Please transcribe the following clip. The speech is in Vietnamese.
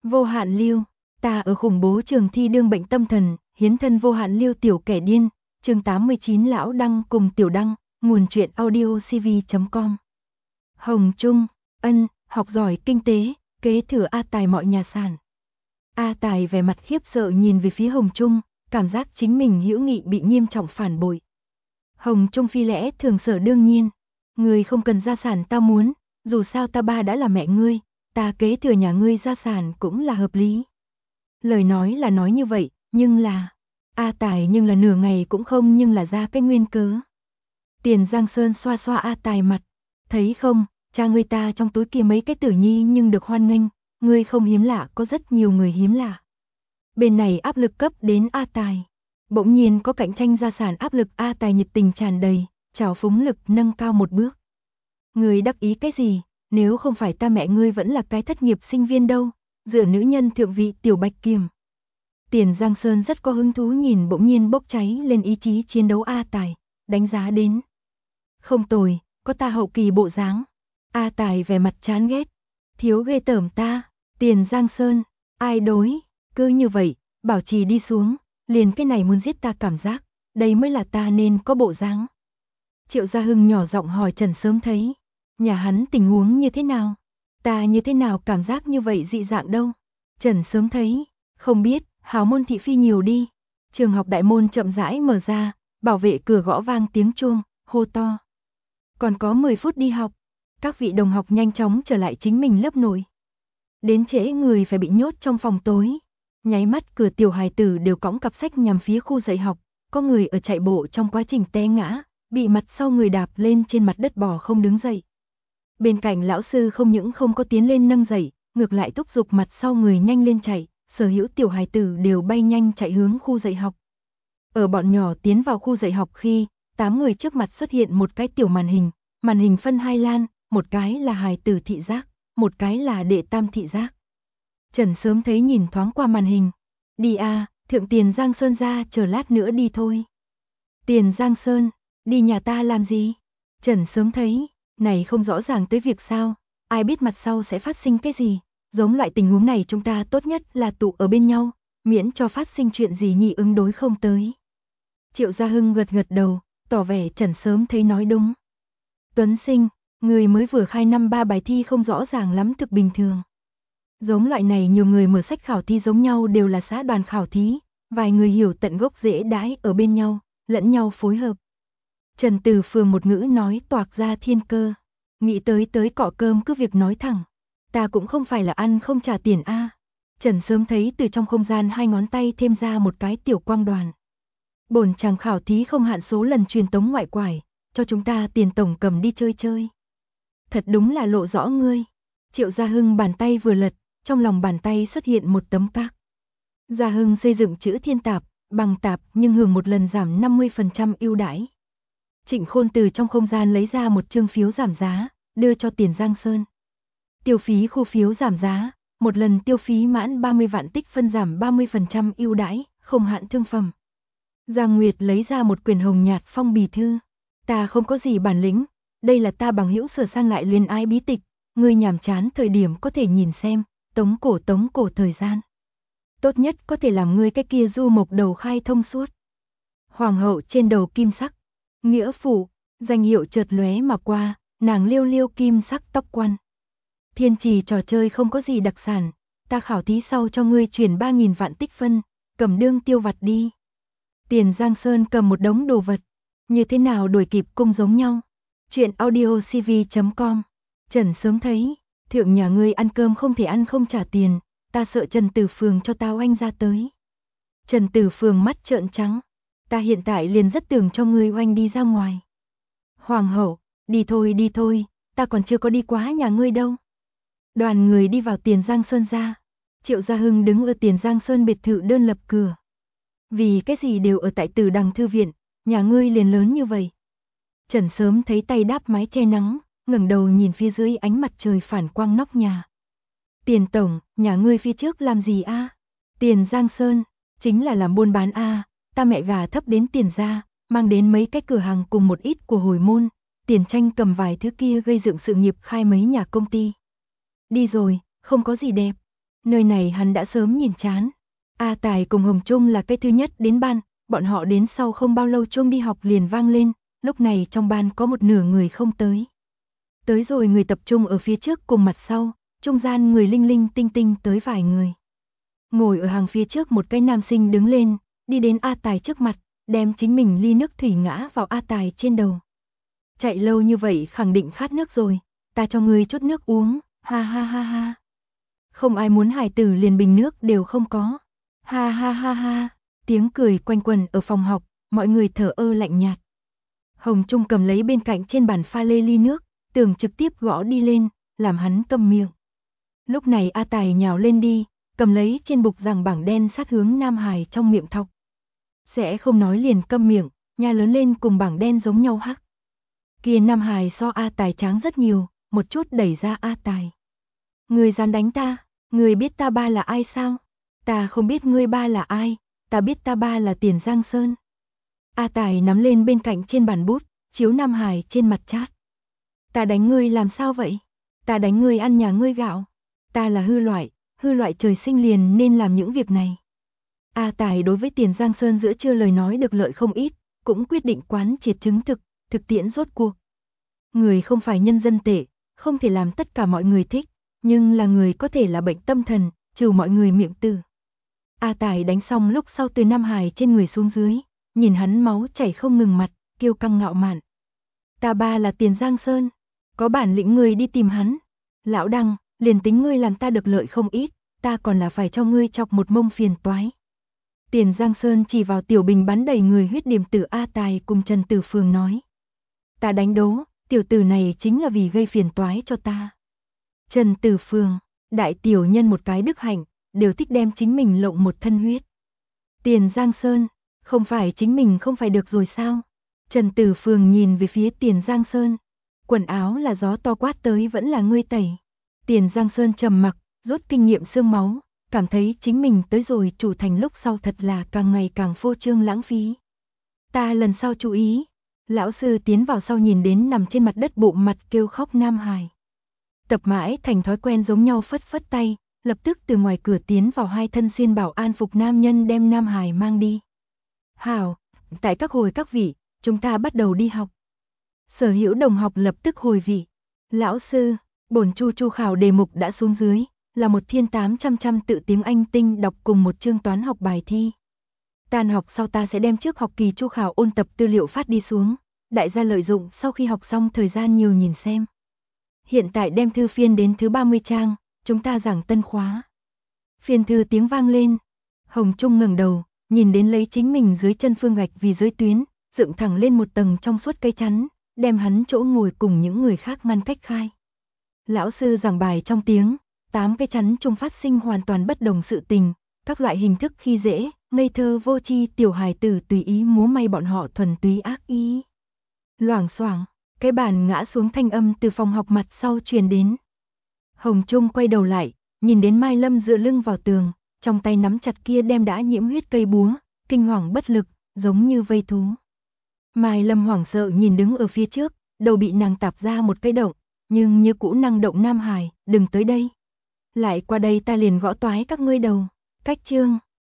Vô hạn lưu, ta ở khủng bố trường thi đương bệnh tâm thần, hiến thân vô hạn lưu tiểu kẻ điên, chương 89 lão đăng cùng tiểu đăng, nguồn truyện audio cv.com. Hồng Trung, ân, học giỏi kinh tế, kế thừa A Tài mọi nhà sản. A Tài vẻ mặt khiếp sợ nhìn về phía Hồng Trung, cảm giác chính mình hữu nghị bị nghiêm trọng phản bội. Hồng Trung phi lẽ thường sở đương nhiên, ngươi không cần gia sản ta muốn, dù sao ta ba đã là mẹ ngươi, ta kế thừa nhà ngươi gia sản cũng là hợp lý. Lời nói là nói như vậy, nhưng là, A Tài nhưng là nửa ngày cũng không nhưng là ra cái nguyên cớ. Tiền Giang Sơn xoa xoa A Tài mặt, thấy không, cha ngươi ta trong túi kia mấy cái tử nhi nhưng được hoan nghênh, ngươi không hiếm lạ có rất nhiều người hiếm lạ. Bên này áp lực cấp đến A Tài. Bỗng nhiên có cạnh tranh gia sản áp lực A Tài nhiệt tình tràn đầy, trào phúng lực nâng cao một bước. Ngươi đắc ý cái gì, nếu không phải ta mẹ ngươi vẫn là cái thất nghiệp sinh viên đâu, dựa nữ nhân thượng vị tiểu bạch kiểm. Tiền Giang Sơn rất có hứng thú nhìn bỗng nhiên bốc cháy lên ý chí chiến đấu A Tài, đánh giá đến. Không tồi, có ta hậu kỳ bộ dáng. A Tài vẻ mặt chán ghét, thiếu ghê tởm ta, Tiền Giang Sơn, ai đối, cứ như vậy, bảo trì đi xuống, liền cái này muốn giết ta cảm giác, đây mới là ta nên có bộ dáng. Triệu Gia Hưng nhỏ giọng hỏi Trần Sớm thấy, nhà hắn tình huống như thế nào? Ta như thế nào cảm giác như vậy dị dạng đâu? Trần Sớm thấy, không biết, hào môn thị phi nhiều đi. Trường học đại môn chậm rãi mở ra, bảo vệ cửa gõ vang tiếng chuông, hô to. Còn có 10 phút đi học, các vị đồng học nhanh chóng trở lại chính mình lớp nổi. Đến trễ người phải bị nhốt trong phòng tối. Nháy mắt cửa tiểu hài tử đều cõng cặp sách nhằm phía khu dạy học, có người ở chạy bộ trong quá trình té ngã, bị mặt sau người đạp lên trên mặt đất bò không đứng dậy. Bên cạnh lão sư không những không có tiến lên nâng dậy, ngược lại thúc giục mặt sau người nhanh lên chạy, sở hữu tiểu hài tử đều bay nhanh chạy hướng khu dạy học. Ở bọn nhỏ tiến vào khu dạy học khi, 8 người trước mặt xuất hiện một cái tiểu màn hình phân hai lan, một cái là hài tử thị giác, một cái là đệ tam thị giác. Trần Sớm thấy nhìn thoáng qua màn hình, đi a, thượng Tiền Giang Sơn ra chờ lát nữa đi thôi. Tiền Giang Sơn, đi nhà ta làm gì? Trần Sớm thấy, này không rõ ràng tới việc sao, ai biết mặt sau sẽ phát sinh cái gì, giống loại tình huống này chúng ta tốt nhất là tụ ở bên nhau, miễn cho phát sinh chuyện gì nhị ứng đối không tới. Triệu Gia Hưng gật gật đầu, tỏ vẻ Trần Sớm thấy nói đúng. Tuấn Sinh, người mới vừa khai năm 3 bài thi không rõ ràng lắm thực bình thường. Giống loại này nhiều người mở sách khảo thí giống nhau đều là xã đoàn khảo thí, vài người hiểu tận gốc dễ đãi ở bên nhau, lẫn nhau phối hợp. Trần Từ Phường một ngữ nói toạc ra thiên cơ, nghĩ tới cọ cơm cứ việc nói thẳng, ta cũng không phải là ăn không trả tiền a. Trần Sớm thấy từ trong không gian hai ngón tay thêm ra một cái tiểu quang đoàn. Bổn chàng khảo thí không hạn số lần truyền tống ngoại quải, cho chúng ta tiền tổng cầm đi chơi chơi. Thật đúng là lộ rõ ngươi. Triệu Gia Hưng bàn tay vừa lật, trong lòng bàn tay xuất hiện một tấm các. Gia Hưng xây dựng chữ thiên tạp, bằng tạp nhưng hưởng một lần giảm 50% ưu đãi. Trịnh Khôn từ trong không gian lấy ra một chương phiếu giảm giá, đưa cho Tiền Giang Sơn. Tiêu phí khu phiếu giảm giá, một lần tiêu phí mãn 30 vạn tích phân giảm 30% ưu đãi, không hạn thương phẩm. Giang Nguyệt lấy ra một quyển hồng nhạt phong bì thư. Ta không có gì bản lĩnh, đây là ta bằng hữu sửa sang lại luyện ái bí tịch, ngươi nhàm chán thời điểm có thể nhìn xem, tống cổ thời gian. Tốt nhất có thể làm ngươi cái kia du mộc đầu khai thông suốt. Hoàng hậu trên đầu kim sắc, nghĩa phụ, danh hiệu chợt lóe mà qua, nàng liêu liêu kim sắc tóc quan. Thiên trì trò chơi không có gì đặc sản, ta khảo thí sau cho ngươi chuyển 3.000 vạn tích phân, cầm đương tiêu vặt đi. Tiền Giang Sơn cầm một đống đồ vật, như thế nào đuổi kịp cung giống nhau. Chuyện audio cv.com. Trần Sớm thấy, thượng nhà ngươi ăn cơm không thể ăn không trả tiền, ta sợ Trần Tử Phường cho tao oanh ra tới. Trần Tử Phường mắt trợn trắng, ta hiện tại liền rất tưởng cho ngươi oanh đi ra ngoài. Hoàng hậu, đi thôi, ta còn chưa có đi quá nhà ngươi đâu. Đoàn người đi vào Tiền Giang Sơn ra, Triệu Gia Hưng đứng ở Tiền Giang Sơn biệt thự đơn lập cửa. Vì cái gì đều ở tại Tử Đằng thư viện, nhà ngươi liền lớn như vậy. Trần Sớm thấy tay đáp mái che nắng, ngẩng đầu nhìn phía dưới ánh mặt trời phản quang nóc nhà. Tiền tổng, nhà ngươi phía trước làm gì a? Tiền Giang Sơn, chính là làm buôn bán a, ta mẹ gà thấp đến Tiền gia, mang đến mấy cái cửa hàng cùng một ít của hồi môn, Tiền Tranh cầm vài thứ kia gây dựng sự nghiệp khai mấy nhà công ty. Đi rồi, không có gì đẹp. Nơi này hắn đã sớm nhìn chán. A Tài cùng Hồng Trung là cái thứ nhất đến ban, bọn họ đến sau không bao lâu chuông đi học liền vang lên, lúc này trong ban có một nửa người không tới. Tới rồi người tập trung ở phía trước cùng mặt sau, trung gian người linh linh tinh tinh tới vài người. Ngồi ở hàng phía trước một cái nam sinh đứng lên, đi đến A Tài trước mặt, đem chính mình ly nước thủy ngã vào A Tài trên đầu. Chạy lâu như vậy khẳng định khát nước rồi, ta cho ngươi chút nước uống, ha ha ha ha. Không ai muốn hài tử liền bình nước đều không có. Ha ha ha ha, tiếng cười quanh quẩn ở phòng học, mọi người thở ơ lạnh nhạt. Hồng Trung cầm lấy bên cạnh trên bàn pha lê ly nước, tưởng trực tiếp gõ đi lên, làm hắn câm miệng. Lúc này A Tài nhào lên đi, cầm lấy trên bục giảng bảng đen sát hướng Nam Hải trong miệng thọc. Sẽ không nói liền câm miệng, nhà lớn lên cùng bảng đen giống nhau hắc. Kia Nam Hải so A Tài tráng rất nhiều, một chút đẩy ra A Tài. Ngươi dám đánh ta, ngươi biết ta ba là ai sao? Ta không biết ngươi ba là ai, ta biết ta ba là Tiền Giang Sơn. A Tài nắm lên bên cạnh trên bàn bút, chiếu Nam Hải trên mặt chát. Ta đánh ngươi làm sao vậy? Ta đánh ngươi ăn nhà ngươi gạo. Ta là hư loại trời sinh liền nên làm những việc này. A Tài đối với Tiền Giang Sơn giữa trưa lời nói được lợi không ít, cũng quyết định quán triệt chứng thực tiễn rốt cuộc. Người không phải nhân dân tệ, không thể làm tất cả mọi người thích, nhưng là người có thể là bệnh tâm thần, trừ mọi người miệng tử. A Tài đánh xong lúc sau từ Nam Hải trên người xuống dưới, nhìn hắn máu chảy không ngừng mặt, kiêu căng ngạo mạn. Ta ba là Tiền Giang Sơn, có bản lĩnh người đi tìm hắn. Lão Đăng, liền tính ngươi làm ta được lợi không ít, ta còn là phải cho ngươi chọc một mông phiền toái. Tiền Giang Sơn chỉ vào tiểu bình bắn đầy người huyết điểm tử A Tài cùng Trần Tử Phường nói. Ta đánh đố, tiểu tử này chính là vì gây phiền toái cho ta. Trần Tử Phường, đại tiểu nhân một cái đức hạnh, đều thích đem chính mình lộng một thân huyết. Tiền Giang Sơn, không phải chính mình không phải được rồi sao? Trần Tử Phường nhìn về phía Tiền Giang Sơn. Quần áo là gió to quát tới vẫn là ngươi tẩy. Tiền Giang Sơn trầm mặc, rút kinh nghiệm xương máu, cảm thấy chính mình tới rồi chủ thành lúc sau thật là càng ngày càng phô trương lãng phí. Ta lần sau chú ý. Lão sư tiến vào sau nhìn đến nằm trên mặt đất bụng mặt kêu khóc Nam Hải. Tập mãi thành thói quen giống nhau phất phất tay, lập tức từ ngoài cửa tiến vào hai thân xuyên bảo an phục nam nhân đem Nam Hải mang đi. Hảo, tại các hồi các vị, chúng ta bắt đầu đi học. Sở hữu đồng học lập tức hồi vị. Lão sư, bổn chu khảo đề mục đã xuống dưới, là một thiên 800 tự tiếng Anh tinh đọc cùng một chương toán học bài thi. Tan học sau ta sẽ đem trước học kỳ chu khảo ôn tập tư liệu phát đi xuống, đại gia lợi dụng sau khi học xong thời gian nhiều nhìn xem. Hiện tại đem thư phiên đến thứ 30 trang, chúng ta giảng tân khóa. Phiên thư tiếng vang lên, Hồng Trung ngẩng đầu, nhìn đến lấy chính mình dưới chân phương gạch vì giới tuyến, dựng thẳng lên một tầng trong suốt cây chắn, đem hắn chỗ ngồi cùng những người khác ngăn cách khai. Lão sư giảng bài trong tiếng, 8 cái chắn chung phát sinh hoàn toàn bất đồng sự tình, các loại hình thức khi dễ, ngây thơ vô tri tiểu hài tử tùy ý múa may bọn họ thuần túy ác ý. Loảng xoảng, cái bàn ngã xuống thanh âm từ phòng học mặt sau truyền đến. Hồng Trung quay đầu lại, nhìn đến Mai Lâm dựa lưng vào tường, trong tay nắm chặt kia đem đã nhiễm huyết cây búa, kinh hoàng bất lực, giống như vây thú. Mai Lâm hoảng sợ nhìn đứng ở phía trước, đầu bị nàng tạp ra một cái động, nhưng như cũ năng động Nam Hải, đừng tới đây. Lại qua đây ta liền gõ toái các ngươi đầu. Cách chương